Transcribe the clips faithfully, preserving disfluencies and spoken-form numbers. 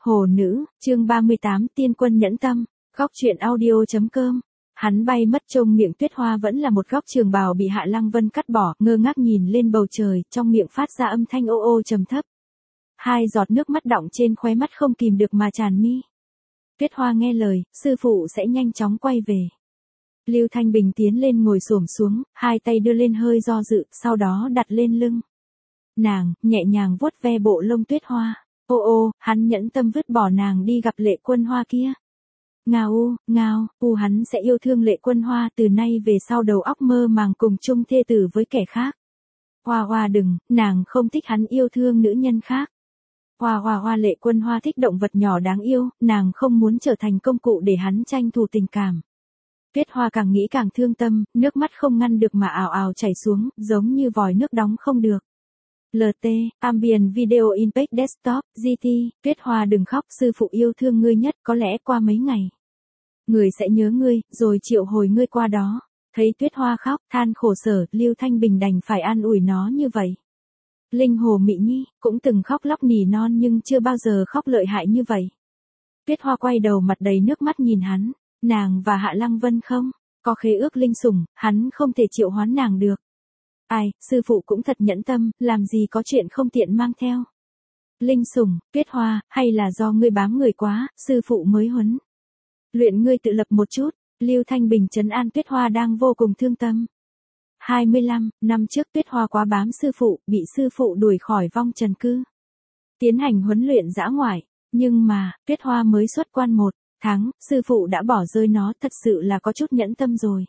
Hồ nữ, chương ba mươi tám, tiên quân nhẫn tâm, góc truyện audio.com. Hắn bay mất trông miệng Tuyết Hoa vẫn là một góc trường bào bị Hạ Lăng Vân cắt bỏ, ngơ ngác nhìn lên bầu trời, trong miệng phát ra âm thanh ô ô trầm thấp. Hai giọt nước mắt đọng trên khóe mắt không kìm được mà tràn mi. Tuyết Hoa nghe lời, sư phụ sẽ nhanh chóng quay về. Lưu Thanh Bình tiến lên ngồi xổm xuống, hai tay đưa lên hơi do dự, sau đó đặt lên lưng nàng, nhẹ nhàng vuốt ve bộ lông Tuyết Hoa. Ô ô, hắn nhẫn tâm vứt bỏ nàng đi gặp Lệ Quân Hoa kia. Ngao u, ngao, u hắn sẽ yêu thương Lệ Quân Hoa từ nay về sau đầu óc mơ màng cùng chung thê tử với kẻ khác. Hoa hoa đừng, nàng không thích hắn yêu thương nữ nhân khác. Hoa hoa hoa Lệ Quân Hoa thích động vật nhỏ đáng yêu, nàng không muốn trở thành công cụ để hắn tranh thủ tình cảm. Tuyết Hoa càng nghĩ càng thương tâm, nước mắt không ngăn được mà ào ào chảy xuống, giống như vòi nước đóng không được. lờ tê, Ambient Video Impact Desktop, giê tê, Tuyết Hoa đừng khóc, sư phụ yêu thương ngươi nhất, có lẽ qua mấy ngày. Người sẽ nhớ ngươi, rồi triệu hồi ngươi qua đó. Thấy Tuyết Hoa khóc, than khổ sở, Lưu Thanh Bình đành phải an ủi nó như vậy. Linh Hồ Mị Nhi, cũng từng khóc lóc nỉ non nhưng chưa bao giờ khóc lợi hại như vậy. Tuyết Hoa quay đầu mặt đầy nước mắt nhìn hắn, nàng và Hạ Lăng Vân không, có khế ước linh sủng, hắn không thể triệu hoán nàng được. Ai, sư phụ cũng thật nhẫn tâm, làm gì có chuyện không tiện mang theo. Linh sủng, Tuyết Hoa, hay là do ngươi bám người quá, sư phụ mới huấn luyện ngươi tự lập một chút. Lưu Thanh Bình trấn an Tuyết Hoa đang vô cùng thương tâm. hai mươi lăm năm trước Tuyết Hoa quá bám sư phụ, bị sư phụ đuổi khỏi vong trần cư. Tiến hành huấn luyện dã ngoại, nhưng mà, Tuyết Hoa mới xuất quan một tháng, sư phụ đã bỏ rơi nó, thật sự là có chút nhẫn tâm rồi.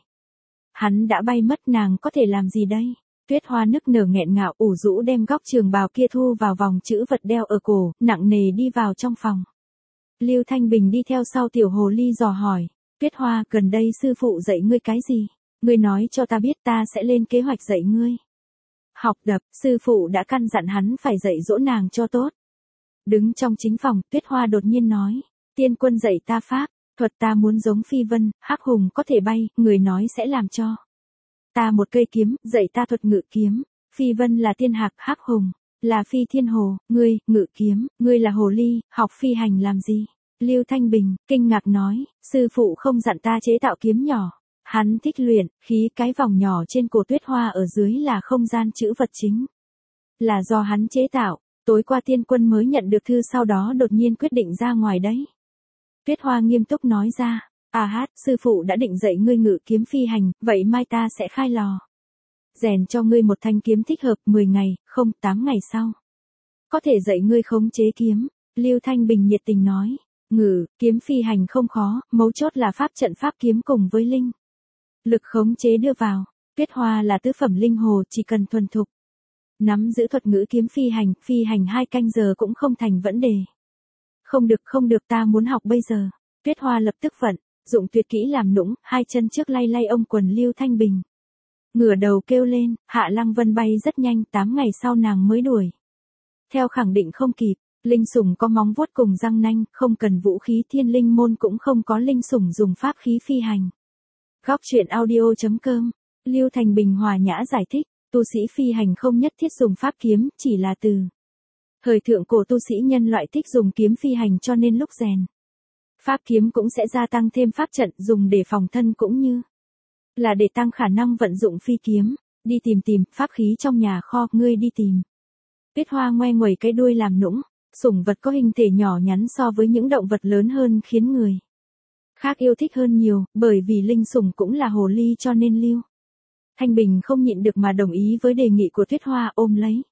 Hắn đã bay mất, nàng có thể làm gì đây? Tuyết Hoa nức nở nghẹn ngào ủ rũ đem góc trường bào kia thu vào vòng chữ vật đeo ở cổ, nặng nề đi vào trong phòng. Lưu Thanh Bình đi theo sau tiểu hồ ly dò hỏi, Tuyết Hoa, gần đây sư phụ dạy ngươi cái gì? Ngươi nói cho ta biết, ta sẽ lên kế hoạch dạy ngươi. Học đập, sư phụ đã căn dặn hắn phải dạy dỗ nàng cho tốt. Đứng trong chính phòng, Tuyết Hoa đột nhiên nói, tiên quân dạy ta pháp, thuật ta muốn giống Phi Vân, Hắc Hùng có thể bay, người nói sẽ làm cho ta một cây kiếm, dạy ta thuật ngự kiếm. Phi Vân là thiên hạc, Hắc Hùng là phi thiên hồ, ngươi, ngự kiếm, ngươi là hồ ly, học phi hành làm gì? Lưu Thanh Bình, kinh ngạc nói, sư phụ không dặn ta chế tạo kiếm nhỏ. Hắn thích luyện, khí cái vòng nhỏ trên cổ Tuyết Hoa ở dưới là không gian chữ vật chính. Là do hắn chế tạo, tối qua tiên quân mới nhận được thư sau đó đột nhiên quyết định ra ngoài đấy. Tuyết Hoa nghiêm túc nói ra, à hát, sư phụ đã định dạy ngươi ngự kiếm phi hành, vậy mai ta sẽ khai lò rèn cho ngươi một thanh kiếm thích hợp, mười ngày, không, tám ngày sau có thể dạy ngươi khống chế kiếm. Lưu Thanh Bình nhiệt tình nói, ngự kiếm phi hành không khó, mấu chốt là pháp trận pháp kiếm cùng với linh lực khống chế đưa vào. Tuyết Hoa là tứ phẩm linh hồ, chỉ cần thuần thục nắm giữ thuật ngữ kiếm phi hành, phi hành hai canh giờ cũng không thành vấn đề. Không được không được, ta muốn học bây giờ. Tuyết Hoa lập tức vận dụng tuyệt kỹ làm nũng, hai chân trước lay lay ôm quần Lưu Thanh Bình. Ngửa đầu kêu lên, Hạ Lăng Vân bay rất nhanh, tám ngày sau nàng mới đuổi theo khẳng định không kịp. Linh sủng có móng vuốt cùng răng nanh, không cần vũ khí, thiên linh môn cũng không có linh sủng dùng pháp khí phi hành. Góc truyện audio.com. Lưu Thanh Bình hòa nhã giải thích, tu sĩ phi hành không nhất thiết dùng pháp kiếm, chỉ là từ thời thượng cổ tu sĩ nhân loại thích dùng kiếm phi hành cho nên lúc rèn pháp kiếm cũng sẽ gia tăng thêm pháp trận dùng để phòng thân cũng như là để tăng khả năng vận dụng phi kiếm. Đi tìm tìm, pháp khí trong nhà kho, ngươi đi tìm. Tuyết Hoa ngoe nguẩy cái đuôi làm nũng, sủng vật có hình thể nhỏ nhắn so với những động vật lớn hơn khiến người khác yêu thích hơn nhiều, bởi vì linh sủng cũng là hồ ly cho nên Lưu Thanh Bình không nhịn được mà đồng ý với đề nghị của Tuyết Hoa, ôm lấy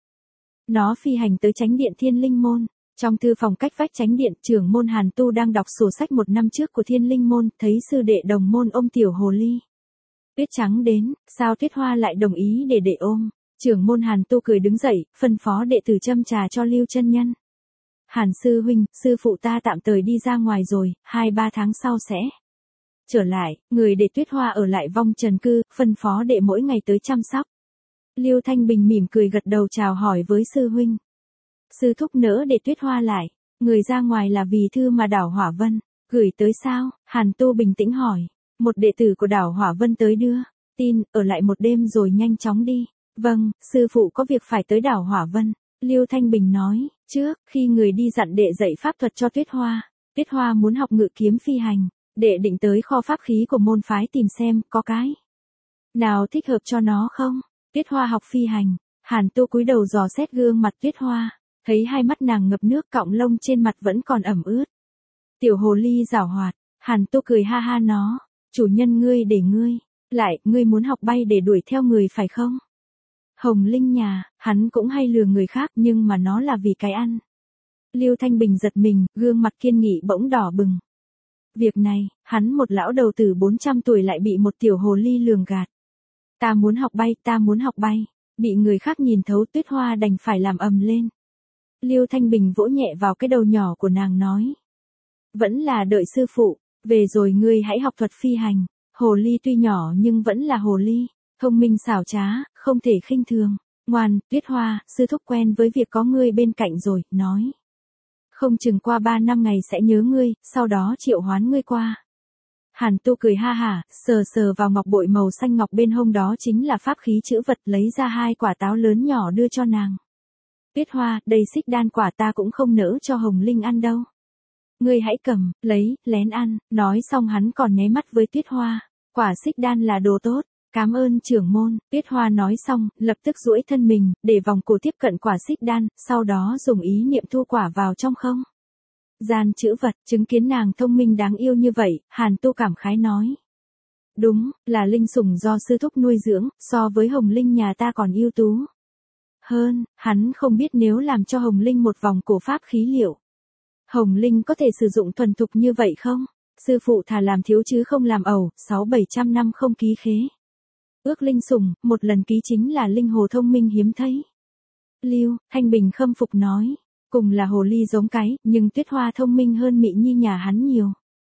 nó phi hành tới chánh điện Thiên Linh Môn. Trong thư phòng cách vách chánh điện, trưởng môn Hàn Tu đang đọc sổ sách một năm trước của Thiên Linh Môn, thấy sư đệ đồng môn ôm tiểu hồ ly Tuyết Trắng đến, sao Tuyết Hoa lại đồng ý để đệ ôm? Trưởng môn Hàn Tu cười đứng dậy, phân phó đệ tử châm trà cho Lưu chân nhân. Hàn sư huynh, sư phụ ta tạm thời đi ra ngoài rồi, hai ba tháng sau sẽ trở lại, người để Tuyết Hoa ở lại vong trần cư, phân phó đệ mỗi ngày tới chăm sóc. Lưu Thanh Bình mỉm cười gật đầu chào hỏi với sư huynh. Sư thúc nỡ để Tuyết Hoa lại, người ra ngoài là vì thư mà Đảo Hỏa Vân gửi tới sao? Hàn Tu bình tĩnh hỏi. Một đệ tử của Đảo Hỏa Vân tới đưa tin, ở lại một đêm rồi nhanh chóng đi. Vâng, sư phụ có việc phải tới Đảo Hỏa Vân. Lưu Thanh Bình nói, trước, khi người đi dặn đệ dạy pháp thuật cho Tuyết Hoa, Tuyết Hoa muốn học ngự kiếm phi hành, đệ định tới kho pháp khí của môn phái tìm xem có cái nào thích hợp cho nó không. Tuyết Hoa học phi hành, Hàn Tu cúi đầu dò xét gương mặt Tuyết Hoa, thấy hai mắt nàng ngập nước, cọng lông trên mặt vẫn còn ẩm ướt. Tiểu hồ ly giảo hoạt, Hàn Tu cười ha ha nó, chủ nhân ngươi để ngươi, lại, ngươi muốn học bay để đuổi theo người phải không? Hồng Linh nhà, hắn cũng hay lừa người khác nhưng mà nó là vì cái ăn. Lưu Thanh Bình giật mình, gương mặt kiên nghị bỗng đỏ bừng. Việc này, hắn một lão đầu tử bốn trăm tuổi lại bị một tiểu hồ ly lường gạt. Ta muốn học bay, ta muốn học bay, bị người khác nhìn thấu. Tuyết Hoa đành phải làm ầm lên. Lưu Thanh Bình vỗ nhẹ vào cái đầu nhỏ của nàng nói. Vẫn là đợi sư phụ, về rồi ngươi hãy học thuật phi hành. Hồ ly tuy nhỏ nhưng vẫn là hồ ly, thông minh xảo trá, không thể khinh thường. Ngoan, Tuyết Hoa, sư thúc quen với việc có ngươi bên cạnh rồi, nói. Không chừng qua ba năm ngày sẽ nhớ ngươi, sau đó triệu hoán ngươi qua. Hàn Tu cười ha hả, sờ sờ vào ngọc bội màu xanh ngọc bên hông, đó chính là pháp khí chữ vật, lấy ra hai quả táo lớn nhỏ đưa cho nàng. Tuyết Hoa, đây xích đan quả ta cũng không nỡ cho Hồng Linh ăn đâu. Ngươi hãy cầm, lấy, lén ăn. Nói xong hắn còn nháy mắt với Tuyết Hoa. Quả xích đan là đồ tốt, cảm ơn trưởng môn. Tuyết Hoa nói xong, lập tức duỗi thân mình, để vòng cổ tiếp cận quả xích đan, sau đó dùng ý niệm thu quả vào trong không gian chữ vật. Chứng kiến nàng thông minh đáng yêu như vậy, Hàn Tu cảm khái nói. Đúng, là linh sủng do sư thúc nuôi dưỡng, so với Hồng Linh nhà ta còn ưu tú hơn. Hắn không biết nếu làm cho Hồng Linh một vòng cổ pháp khí liệu, Hồng Linh có thể sử dụng thuần thục như vậy không? Sư phụ thà làm thiếu chứ không làm ẩu, sáu bảy trăm năm không ký khế. Ước linh sủng, một lần ký chính là linh hồ thông minh hiếm thấy. Lưu Thanh Bình khâm phục nói, cùng là hồ ly giống cái, nhưng Tuyết Hoa thông minh hơn Mị Nhi nhà hắn nhiều.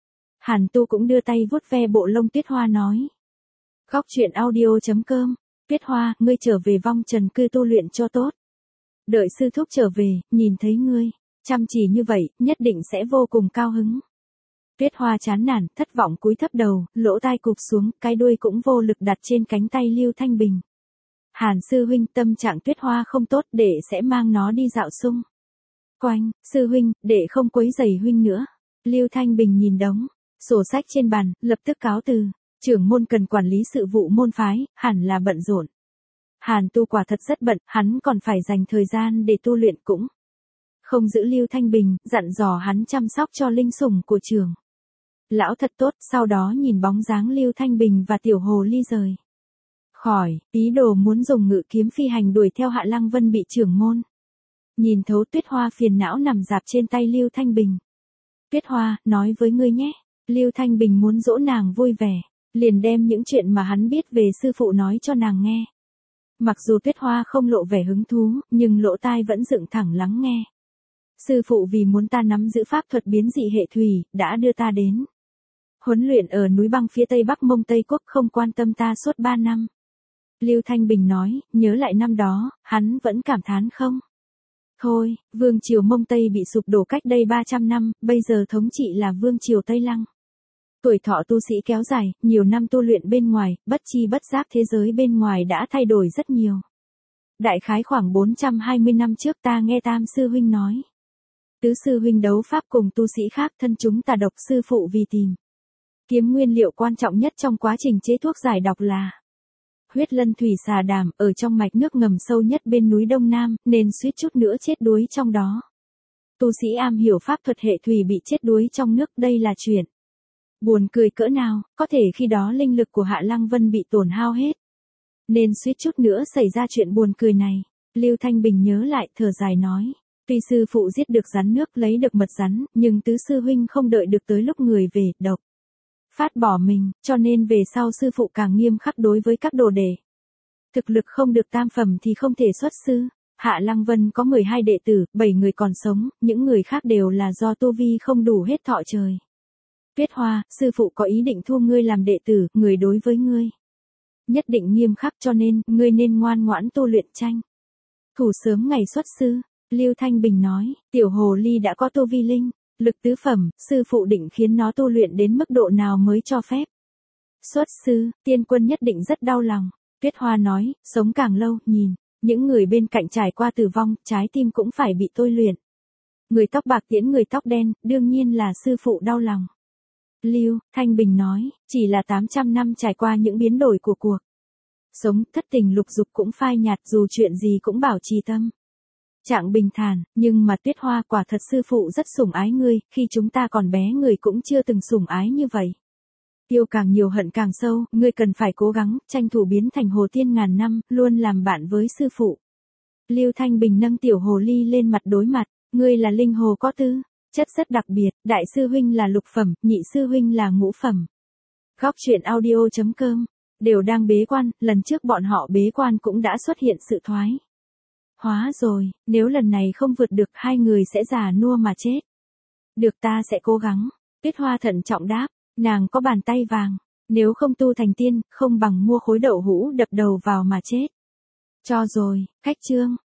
Hàn Tu cũng đưa tay vuốt ve bộ lông Tuyết Hoa nói. Góc truyện audio chấm com, Tuyết Hoa, ngươi trở về vong trần cư tu luyện cho tốt. Đợi sư thúc trở về, nhìn thấy ngươi chăm chỉ như vậy, nhất định sẽ vô cùng cao hứng. Tuyết Hoa chán nản, thất vọng cúi thấp đầu, lỗ tai cụp xuống, cái đuôi cũng vô lực đặt trên cánh tay Lưu Thanh Bình. Hàn sư huynh, tâm trạng Tuyết Hoa không tốt, để sẽ mang nó đi dạo xung quanh. Sư huynh, để không quấy rầy huynh nữa. Lưu Thanh Bình nhìn đống sổ sách trên bàn, lập tức cáo từ. Trưởng môn cần quản lý sự vụ môn phái, hẳn là bận rộn. Hàn Tu quả thật rất bận, hắn còn phải dành thời gian để tu luyện, cũng không giữ Lưu Thanh Bình, dặn dò hắn chăm sóc cho linh sủng của trường lão thật tốt. Sau đó nhìn bóng dáng Lưu Thanh Bình và tiểu hồ ly rời khỏi, ý đồ muốn dùng ngự kiếm phi hành đuổi theo Hạ Lăng Vân bị trưởng môn nhìn thấu. Tuyết Hoa phiền não nằm dạp trên tay Lưu Thanh Bình. Tuyết Hoa, nói với ngươi nhé. Lưu Thanh Bình muốn dỗ nàng vui vẻ, liền đem những chuyện mà hắn biết về sư phụ nói cho nàng nghe. Mặc dù Tuyết Hoa không lộ vẻ hứng thú, nhưng lỗ tai vẫn dựng thẳng lắng nghe. Sư phụ vì muốn ta nắm giữ pháp thuật biến dị hệ thủy, đã đưa ta đến huấn luyện ở núi băng phía tây bắc Mông Tây Quốc, không quan tâm ta suốt ba năm. Lưu Thanh Bình nói, nhớ lại năm đó, hắn vẫn cảm thán không thôi. Vương triều Mông Tây bị sụp đổ cách đây ba trăm năm, bây giờ thống trị là Vương triều Tây Lăng. Tuổi thọ tu sĩ kéo dài, nhiều năm tu luyện bên ngoài, bất chi bất giác thế giới bên ngoài đã thay đổi rất nhiều. Đại khái khoảng bốn trăm hai mươi năm trước ta nghe Tam sư huynh nói. Tứ sư huynh đấu pháp cùng tu sĩ khác, thân chúng tà độc, sư phụ vì tìm kiếm nguyên liệu quan trọng nhất trong quá trình chế thuốc giải độc là huyết lân thủy xà đàm, ở trong mạch nước ngầm sâu nhất bên núi Đông Nam, nên suýt chút nữa chết đuối trong đó. Tu sĩ am hiểu pháp thuật hệ thủy bị chết đuối trong nước, đây là chuyện buồn cười cỡ nào, có thể khi đó linh lực của Hạ Lăng Vân bị tổn hao hết, nên suýt chút nữa xảy ra chuyện buồn cười này. Lưu Thanh Bình nhớ lại, thở dài nói. Tuy sư phụ giết được rắn nước, lấy được mật rắn, nhưng tứ sư huynh không đợi được tới lúc người về, độc phát bỏ mình, cho nên về sau sư phụ càng nghiêm khắc đối với các đồ đệ. Thực lực không được tam phẩm thì không thể xuất sư. Hạ Lăng Vân có mười hai đệ tử, bảy người còn sống, những người khác đều là do tu vi không đủ hết thọ trời. Tuyết Hoa, sư phụ có ý định thu ngươi làm đệ tử, người đối với ngươi nhất định nghiêm khắc, cho nên, ngươi nên ngoan ngoãn tu luyện, tranh thủ sớm ngày xuất sư. Lưu Thanh Bình nói, tiểu hồ ly đã có tu vi linh lực tứ phẩm, sư phụ định khiến nó tu luyện đến mức độ nào mới cho phép xuất sư. Tiên quân nhất định rất đau lòng. Tuyết Hoa nói, sống càng lâu, nhìn Những người bên cạnh trải qua tử vong, trái tim cũng phải bị tôi luyện. Người tóc bạc tiễn người tóc đen, đương nhiên là sư phụ đau lòng. Lưu Thanh Bình nói, chỉ là tám trăm năm trải qua những biến đổi của cuộc sống, thất tình lục dục cũng phai nhạt, dù chuyện gì cũng bảo trì tâm trạng bình thản, nhưng mà Tuyết Hoa, quả thật sư phụ rất sủng ái ngươi, khi chúng ta còn bé người cũng chưa từng sủng ái như vậy. Yêu càng nhiều hận càng sâu, ngươi cần phải cố gắng, tranh thủ biến thành hồ tiên ngàn năm, luôn làm bạn với sư phụ. Lưu Thanh Bình nâng tiểu hồ ly lên mặt đối mặt, ngươi là linh hồ có tư chất rất đặc biệt, đại sư huynh là lục phẩm, nhị sư huynh là ngũ phẩm. Góc truyện audio.com đều đang bế quan, lần trước bọn họ bế quan cũng đã xuất hiện sự thoái hóa rồi, nếu lần này không vượt được hai người sẽ già nua mà chết. Được, ta sẽ cố gắng. Tuyết Hoa thận trọng đáp, nàng có bàn tay vàng, nếu không tu thành tiên, không bằng mua khối đậu hũ đập đầu vào mà chết. Cho rồi, khách trương.